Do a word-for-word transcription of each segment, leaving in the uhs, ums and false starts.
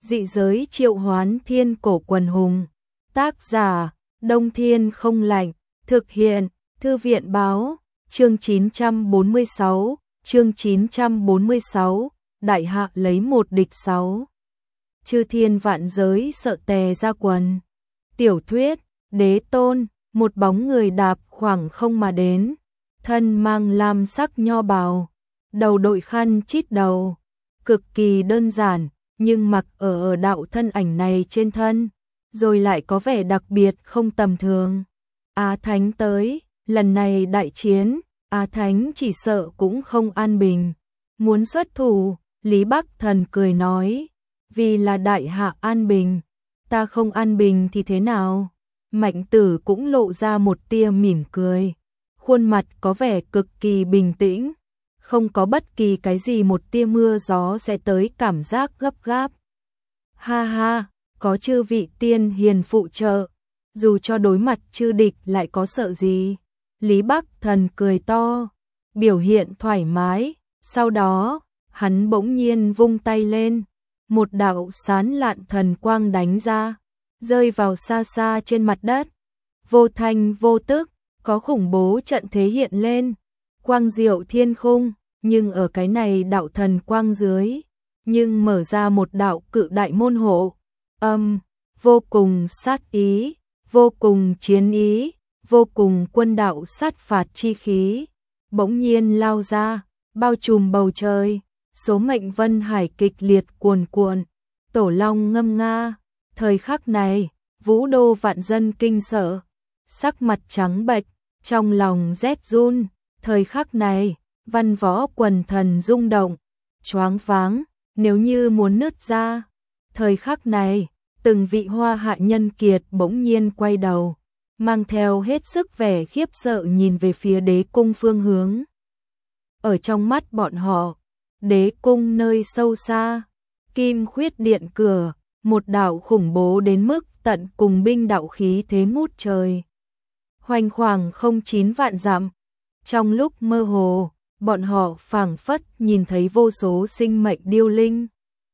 Dị giới triệu hoán thiên cổ quần hùng. Tác giả, Đông Thiên không lạnh. Thực hiện, Thư viện báo. Chương chín trăm bốn mươi sáu, chương chín trăm bốn mươi sáu, đại hạ lấy một địch sáu. Chư thiên vạn giới sợ tè ra quần. Tiểu thuyết, Đế Tôn, một bóng người đạp khoảng không mà đến, thân mang lam sắc nho bào, đầu đội khăn chít đầu, cực kỳ đơn giản, nhưng mặc ở ở đạo thân ảnh này trên thân, rồi lại có vẻ đặc biệt không tầm thường. Á Thánh tới, lần này đại chiến, Á Thánh chỉ sợ cũng không an bình. Muốn xuất thủ, Lý Bắc Thần cười nói, vì là đại hạ an bình, ta không an bình thì thế nào? Mạnh Tử cũng lộ ra một tia mỉm cười, khuôn mặt có vẻ cực kỳ bình tĩnh, không có bất kỳ cái gì một tia mưa gió sẽ tới cảm giác gấp gáp. Ha ha, có chư vị tiên hiền phụ trợ, dù cho đối mặt chư địch lại có sợ gì? Lý Bắc Thần cười to, biểu hiện thoải mái, sau đó, hắn bỗng nhiên vung tay lên, một đạo sán lạn thần quang đánh ra, rơi vào xa xa trên mặt đất, vô thanh vô tức, có khủng bố trận thế hiện lên, quang diệu thiên khung, nhưng ở cái này đạo thần quang dưới, nhưng mở ra một đạo cự đại môn hộ, âm, vô cùng sát ý, vô cùng chiến ý, vô cùng quân đạo sát phạt chi khí, bỗng nhiên lao ra, bao trùm bầu trời, số mệnh vân hải kịch liệt cuồn cuộn, tổ long ngâm nga, thời khắc này, vũ đô vạn dân kinh sợ, sắc mặt trắng bệch, trong lòng rét run, thời khắc này, văn võ quần thần rung động, choáng váng, nếu như muốn nứt ra, thời khắc này, từng vị hoa hạ nhân kiệt bỗng nhiên quay đầu, mang theo hết sức vẻ khiếp sợ nhìn về phía đế cung phương hướng. Ở trong mắt bọn họ, đế cung nơi sâu xa, kim khuyết điện cửa, một đạo khủng bố đến mức tận cùng binh đạo khí thế ngút trời. Hoành khoảng không chín vạn dặm, trong lúc mơ hồ, bọn họ phảng phất nhìn thấy vô số sinh mệnh điêu linh,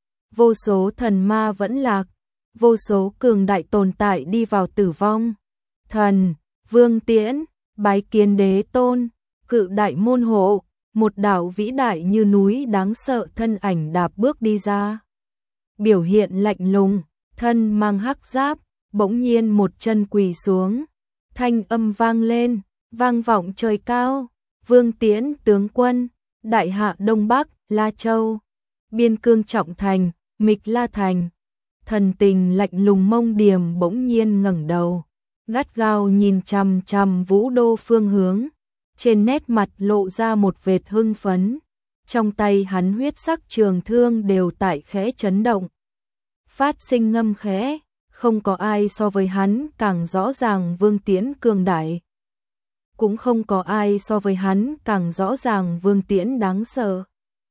vô số thần ma vẫn lạc, vô số cường đại tồn tại đi vào tử vong. Thần, Vương Tiễn, bái kiến Đế Tôn, cự đại môn hộ, một đạo vĩ đại như núi đáng sợ thân ảnh đạp bước đi ra. Biểu hiện lạnh lùng, thân mang hắc giáp, bỗng nhiên một chân quỳ xuống, thanh âm vang lên, vang vọng trời cao, Vương Tiễn tướng quân, đại hạ Đông Bắc, La Châu, biên cương trọng thành, Mịch La Thành. Thần tình lạnh lùng Mông Điềm bỗng nhiên ngẩng đầu, gắt gao nhìn chằm chằm vũ đô phương hướng, trên nét mặt lộ ra một vệt hưng phấn, trong tay hắn huyết sắc trường thương đều tại khẽ chấn động, phát sinh ngâm khẽ, không có ai so với hắn càng rõ ràng Vương Tiễn cường đại, cũng không có ai so với hắn càng rõ ràng Vương Tiễn đáng sợ.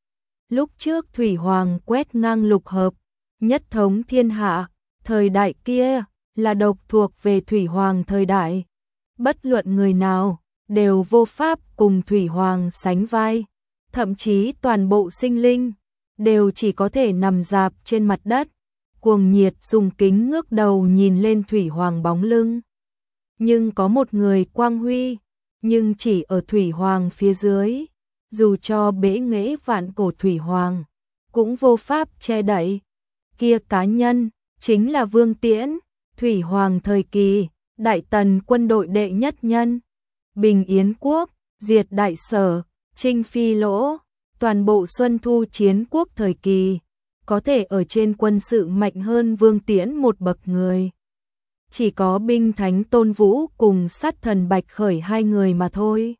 Lúc trước Thủy Hoàng quét ngang lục hợp, nhất thống thiên hạ, thời đại kia là độc thuộc về Thủy Hoàng thời đại, bất luận người nào đều vô pháp cùng Thủy Hoàng sánh vai, thậm chí toàn bộ sinh linh đều chỉ có thể nằm rạp trên mặt đất, cuồng nhiệt dùng kính ngước đầu nhìn lên Thủy Hoàng bóng lưng. Nhưng có một người quang huy, nhưng chỉ ở Thủy Hoàng phía dưới, dù cho bẽ nghễ vạn cổ Thủy Hoàng, cũng vô pháp che đậy. Kia cá nhân, chính là Vương Tiễn, Thủy Hoàng thời kỳ, đại tần quân đội đệ nhất nhân, bình Yến quốc, diệt đại sở, chinh phi lỗ, toàn bộ xuân thu chiến quốc thời kỳ, có thể ở trên quân sự mạnh hơn Vương Tiễn một bậc người. Chỉ có binh thánh Tôn Vũ cùng sát thần Bạch Khởi hai người mà thôi.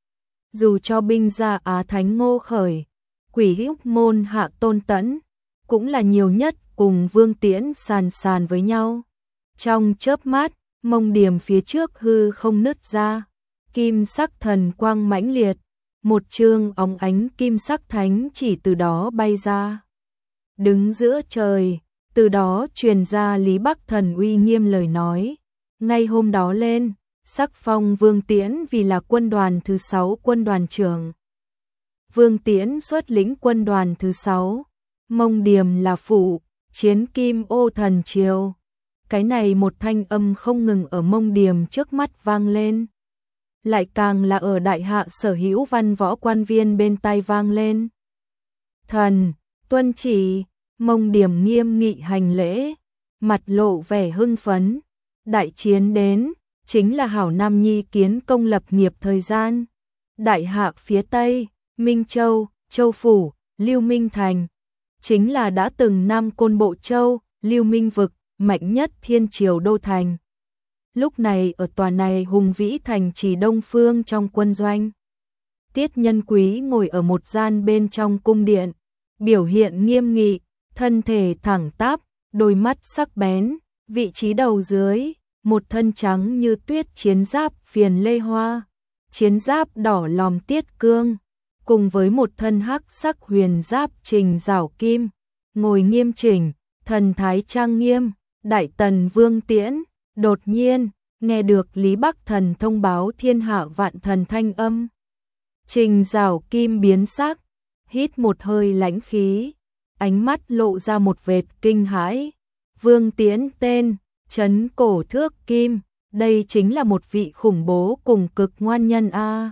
Dù cho binh gia Á Thánh Ngô Khởi, quỷ hữu môn Hạ Tôn Tẫn, cũng là nhiều nhất cùng Vương Tiễn sàn sàn với nhau. Trong chớp mắt, Mông Điềm phía trước hư không nứt ra, kim sắc thần quang mãnh liệt, một chương óng ánh kim sắc thánh chỉ từ đó bay ra. Đứng giữa trời, từ đó truyền ra Lý Bắc Thần uy nghiêm lời nói. Ngay hôm đó lên, sắc phong Vương Tiễn vì là quân đoàn thứ sáu quân đoàn trưởng. Vương Tiễn xuất lĩnh quân đoàn thứ sáu, Mông Điềm là phụ, chiến kim ô thần triều. Cái này một thanh âm không ngừng ở Mông Điểm trước mắt vang lên. Lại càng là ở đại hạ sở hữu văn võ quan viên bên tai vang lên. Thần, tuân chỉ, Mông Điểm nghiêm nghị hành lễ, mặt lộ vẻ hưng phấn. Đại chiến đến, chính là hảo nam nhi kiến công lập nghiệp thời gian. Đại hạ phía Tây, Minh Châu, Châu Phủ, Lưu Minh Thành, chính là đã từng Nam Côn Bộ Châu, Lưu Minh Vực, mạnh nhất thiên triều đô thành. Lúc này ở tòa này hùng vĩ thành trì đông phương trong quân doanh. Tiết Nhân Quý ngồi ở một gian bên trong cung điện, biểu hiện nghiêm nghị, thân thể thẳng tắp, đôi mắt sắc bén, vị trí đầu dưới, một thân trắng như tuyết chiến giáp phiền lê hoa, chiến giáp đỏ lòm tiết cương, cùng với một thân hắc sắc huyền giáp trình rảo kim, ngồi nghiêm chỉnh, thần thái trang nghiêm. Đại tần Vương Tiễn, đột nhiên, nghe được Lý Bắc Thần thông báo thiên hạ vạn thần thanh âm. Trình rảo kim biến sắc, hít một hơi lãnh khí, ánh mắt lộ ra một vệt kinh hãi. Vương Tiễn tên, trấn cổ thước kim, đây chính là một vị khủng bố cùng cực ngoan nhân a.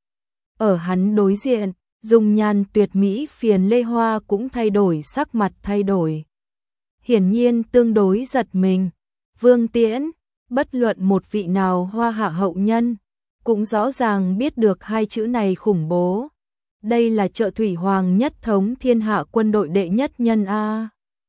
Ở hắn đối diện, dung nhan tuyệt mỹ phiền lê hoa cũng thay đổi sắc mặt thay đổi. Hiển nhiên tương đối giật mình. Vương Tiễn, bất luận một vị nào hoa hạ hậu nhân, cũng rõ ràng biết được hai chữ này khủng bố. Đây là Trợ Thủy Hoàng nhất thống thiên hạ quân đội đệ nhất nhân a.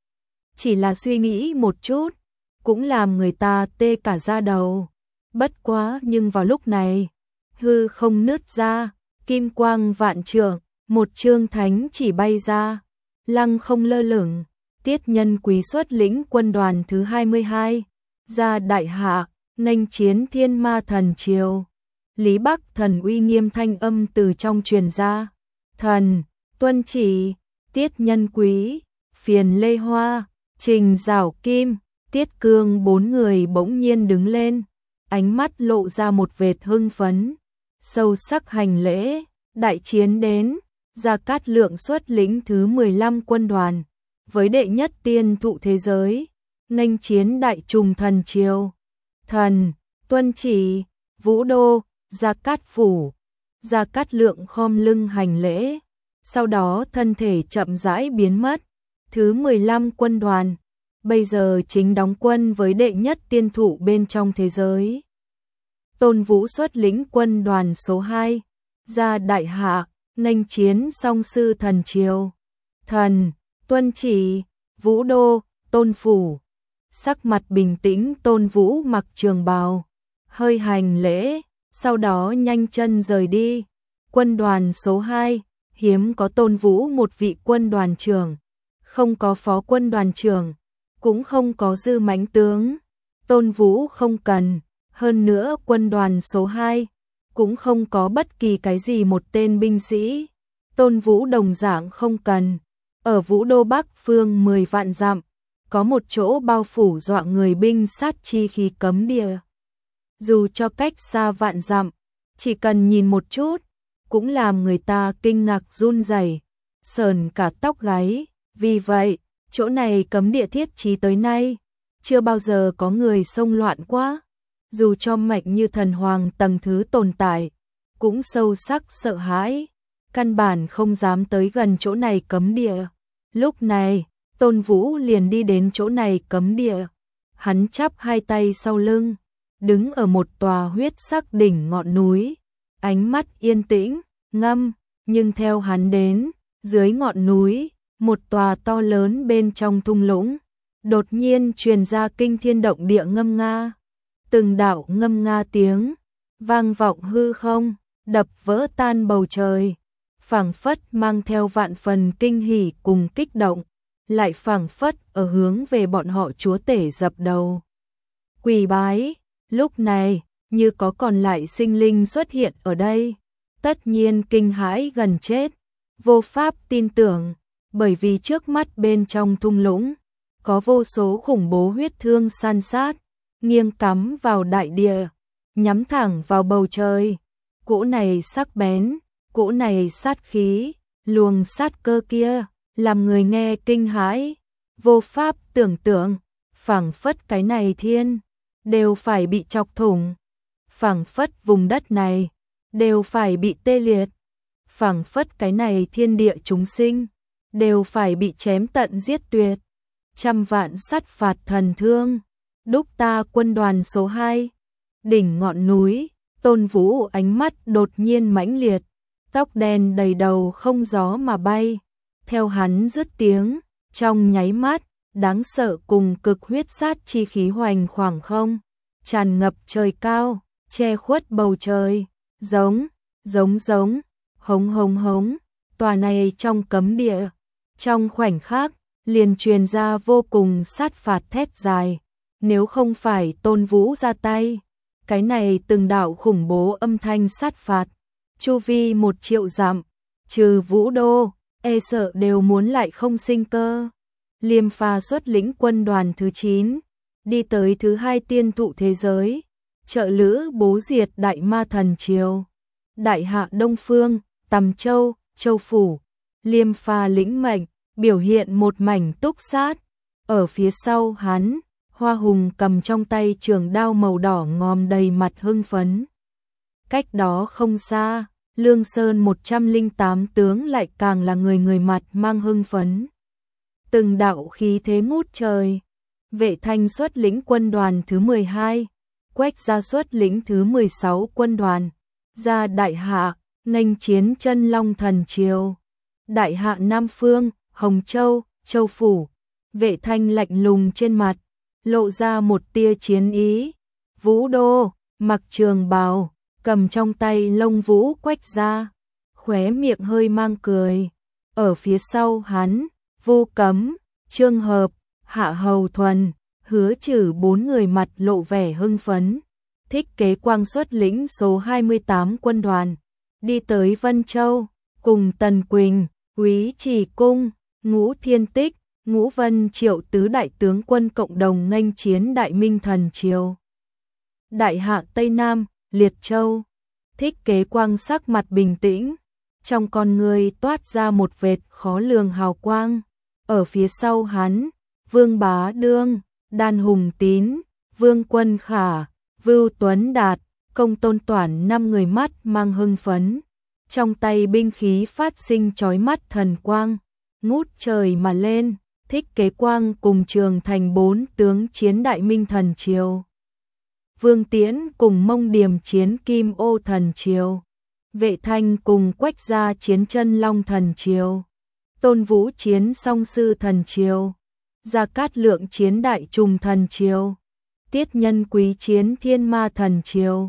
Chỉ là suy nghĩ một chút, cũng làm người ta tê cả da đầu. Bất quá nhưng vào lúc này, hư không nứt ra, kim quang vạn trượng, một chương thánh chỉ bay ra, lăng không lơ lửng. Tiết Nhân Quý xuất lĩnh quân đoàn thứ hai mươi hai, ra đại hạ, nghênh chiến thiên ma thần triều. Lý Bắc Thần uy nghiêm thanh âm từ trong truyền ra. Thần, tuân chỉ, Tiết Nhân Quý, phiền lê hoa, trình rảo kim, Tiết Cương bốn người bỗng nhiên đứng lên, ánh mắt lộ ra một vệt hưng phấn, sâu sắc hành lễ. Đại chiến đến, Gia Cát Lượng xuất lĩnh thứ mười lăm quân đoàn, với đệ nhất tiên thụ thế giới, nghênh chiến đại trùng thần triều. Thần, tuân chỉ, Vũ Đô, Gia Cát Phủ. Gia Cát Lượng khom lưng hành lễ, sau đó thân thể chậm rãi biến mất. Thứ mười lăm quân đoàn, bây giờ chính đóng quân với đệ nhất tiên thụ bên trong thế giới. Tôn Vũ xuất lĩnh quân đoàn số hai, ra đại hạ, nghênh chiến song sư thần triều. Thần, tuân chỉ, Vũ Đô, Tôn Phủ. Sắc mặt bình tĩnh Tôn Vũ mặc trường bào, hơi hành lễ, sau đó nhanh chân rời đi. Quân đoàn số hai, hiếm có Tôn Vũ một vị quân đoàn trưởng, không có phó quân đoàn trưởng, cũng không có dư mãnh tướng. Tôn Vũ không cần, hơn nữa quân đoàn số hai cũng không có bất kỳ cái gì một tên binh sĩ. Tôn Vũ đồng dạng không cần. Ở Vũ Đô Bắc phương mười vạn dặm, có một chỗ bao phủ dọa người binh sát chi khí cấm địa. Dù cho cách xa vạn dặm, chỉ cần nhìn một chút, cũng làm người ta kinh ngạc run rẩy, sờn cả tóc gáy. Vì vậy, chỗ này cấm địa thiết trí tới nay, chưa bao giờ có người xông loạn quá. Dù cho mạnh như thần hoàng tầng thứ tồn tại, cũng sâu sắc sợ hãi, căn bản không dám tới gần chỗ này cấm địa. Lúc này, Tôn Vũ liền đi đến chỗ này cấm địa. Hắn chắp hai tay sau lưng, đứng ở một tòa huyết sắc đỉnh ngọn núi, ánh mắt yên tĩnh, ngâm, nhưng theo hắn đến, dưới ngọn núi, một tòa to lớn bên trong thung lũng, đột nhiên truyền ra kinh thiên động địa ngâm nga. Từng đạo ngâm nga tiếng vang vọng hư không, đập vỡ tan bầu trời, phảng phất mang theo vạn phần kinh hỉ cùng kích động, lại phảng phất ở hướng về bọn họ chúa tể dập đầu quỳ bái. Lúc này, như có còn lại sinh linh xuất hiện ở đây, tất nhiên kinh hãi gần chết, vô pháp tin tưởng, bởi vì trước mắt bên trong thung lũng có vô số khủng bố huyết thương san sát, nghiêng cắm vào đại địa, nhắm thẳng vào bầu trời. Cỗ này sắc bén, cỗ này sát khí, luồng sát cơ kia, làm người nghe kinh hãi. vô pháp tưởng tượng, phảng phất cái này thiên đều phải bị chọc thủng, phảng phất vùng đất này đều phải bị tê liệt, phảng phất cái này thiên địa chúng sinh đều phải bị chém tận giết tuyệt. Trăm vạn sát phạt thần thương, đúc ta quân đoàn số hai. Đỉnh ngọn núi, Tôn Vũ ánh mắt đột nhiên mãnh liệt, tóc đen đầy đầu không gió mà bay. Theo hắn dứt tiếng, trong nháy mắt, đáng sợ cùng cực huyết sát chi khí hoành khoảng không, tràn ngập trời cao, che khuất bầu trời, giống, giống giống, hống hống hống, tòa này trong cấm địa, trong khoảnh khắc, liền truyền ra vô cùng sát phạt thét dài, nếu không phải Tôn Vũ ra tay, cái này từng đạo khủng bố âm thanh sát phạt, chu vi một triệu dặm, trừ Vũ Đô, e sợ đều muốn lại không sinh cơ. Liêm Pha xuất lĩnh quân đoàn thứ chín, đi tới thứ hai tiên thụ thế giới, trợ lữ bố diệt đại ma thần triều. Đại hạ Đông Phương, Tầm Châu, Châu Phủ, Liêm Pha lĩnh mệnh, biểu hiện một mảnh túc sát. Ở phía sau hắn, Hoa Hùng cầm trong tay trường đao màu đỏ ngòm đầy mặt hưng phấn. Cách đó không xa, Lương Sơn một trăm lẻ tám tướng lại càng là người người mặt mang hưng phấn. Từng đạo khí thế ngút trời. Vệ Thanh xuất lĩnh quân đoàn thứ mười hai, Quách Gia xuất lĩnh thứ mười sáu quân đoàn, ra Đại Hạ, nghênh chiến Chân Long thần triều. Đại Hạ Nam Phương, Hồng Châu, Châu Phủ, Vệ Thanh lạnh lùng trên mặt, lộ ra một tia chiến ý. Vũ Đô, mặc trường bào, cầm trong tay lông vũ Quách Gia, khóe miệng hơi mang cười. Ở phía sau hắn, Vu Cấm, Trương Hợp, Hạ Hầu Thuần, Hứa Trử bốn người mặt lộ vẻ hưng phấn. Thích Kế Quang xuất lĩnh số hai mươi tám quân đoàn, đi tới Vân Châu, cùng Tần Quỳnh, Úy Trì Cung, Ngũ Thiên Tích, Ngũ Vân Triệu tứ đại tướng quân cộng đồng nghênh chiến Đại Minh thần triều. Đại Hạ Tây Nam, Liệt Châu, Thích Kế Quang sắc mặt bình tĩnh, trong con người toát ra một vệt khó lường hào quang. Ở phía sau hắn, Vương Bá Đương, Đan Hùng Tín, Vương Quân Khả, Vưu Tuấn Đạt, Công Tôn Toản năm người mắt mang hưng phấn, trong tay binh khí phát sinh chói mắt thần quang, ngút trời mà lên. Thích Kế Quang cùng Trường Thành bốn tướng chiến Đại Minh thần triều. Vương Tiễn cùng Mông Điềm chiến Kim Ô thần triều. Vệ Thanh cùng Quách Gia chiến Chân Long thần triều. Tôn Vũ chiến Song Sư thần triều. Gia Cát Lượng chiến Đại Trùng thần triều. Tiết Nhân Quý chiến Thiên Ma thần triều.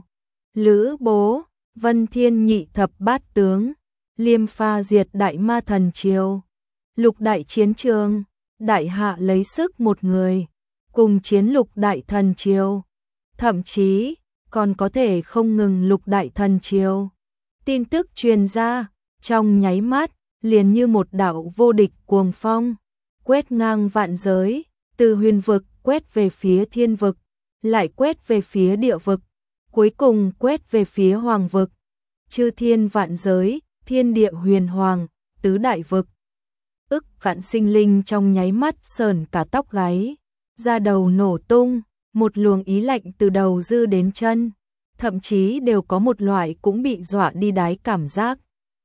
Lữ Bố, Vân Thiên nhị thập bát tướng, Liêm Pha diệt Đại Ma thần triều. Lục đại chiến trường, Đại Hạ lấy sức một người, cùng chiến lục đại thần triều. Thậm chí, còn có thể không ngừng lục đại thần triều. Tin tức truyền ra, trong nháy mắt, liền như một đạo vô địch cuồng phong, quét ngang vạn giới, từ huyền vực quét về phía thiên vực, lại quét về phía địa vực, cuối cùng quét về phía hoàng vực. Chư thiên vạn giới, thiên địa huyền hoàng, tứ đại vực. Ức vạn sinh linh trong nháy mắt sờn cả tóc gáy, da đầu nổ tung, một luồng ý lạnh từ đầu dư đến chân, thậm chí đều có một loại cũng bị dọa đi đáy cảm giác.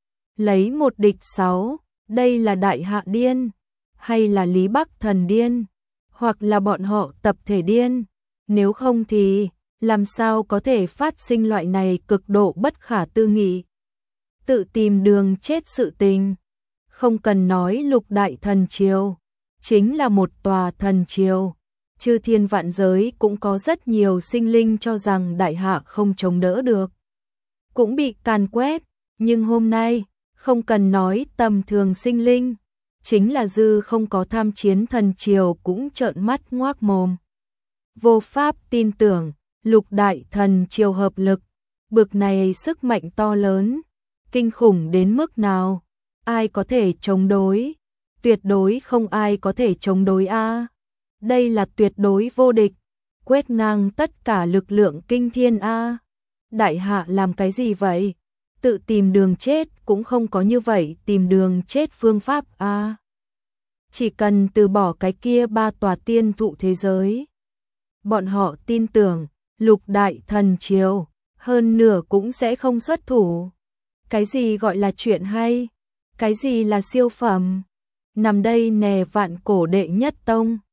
Lấy một địch sáu, đây là Đại Hạ điên, hay là Lý Bắc thần điên, hoặc là bọn họ tập thể điên, nếu không thì làm sao có thể phát sinh loại này cực độ bất khả tư nghị, tự tìm đường chết sự tình. Không cần nói lục đại thần triều, chính là một tòa thần triều, chư thiên vạn giới cũng có rất nhiều sinh linh cho rằng Đại Hạ không chống đỡ được, cũng bị càn quét, nhưng hôm nay, không cần nói tầm thường sinh linh, chính là dư không có tham chiến thần triều cũng trợn mắt ngoác mồm. Vô pháp tin tưởng, lục đại thần triều hợp lực, bực này sức mạnh to lớn, kinh khủng đến mức nào, ai có thể chống đối, tuyệt đối không ai có thể chống đối a. Đây là tuyệt đối vô địch, quét ngang tất cả lực lượng kinh thiên a. Đại Hạ làm cái gì vậy? Tự tìm đường chết cũng không có như vậy tìm đường chết phương pháp a. chỉ cần từ bỏ cái kia ba tòa tiên thụ thế giới. Bọn họ tin tưởng, Lục Đại Thần Triều, hơn nửa cũng sẽ không xuất thủ. Cái gì gọi là chuyện hay? Cái gì là siêu phẩm? Nằm đây nè vạn cổ đệ nhất tông.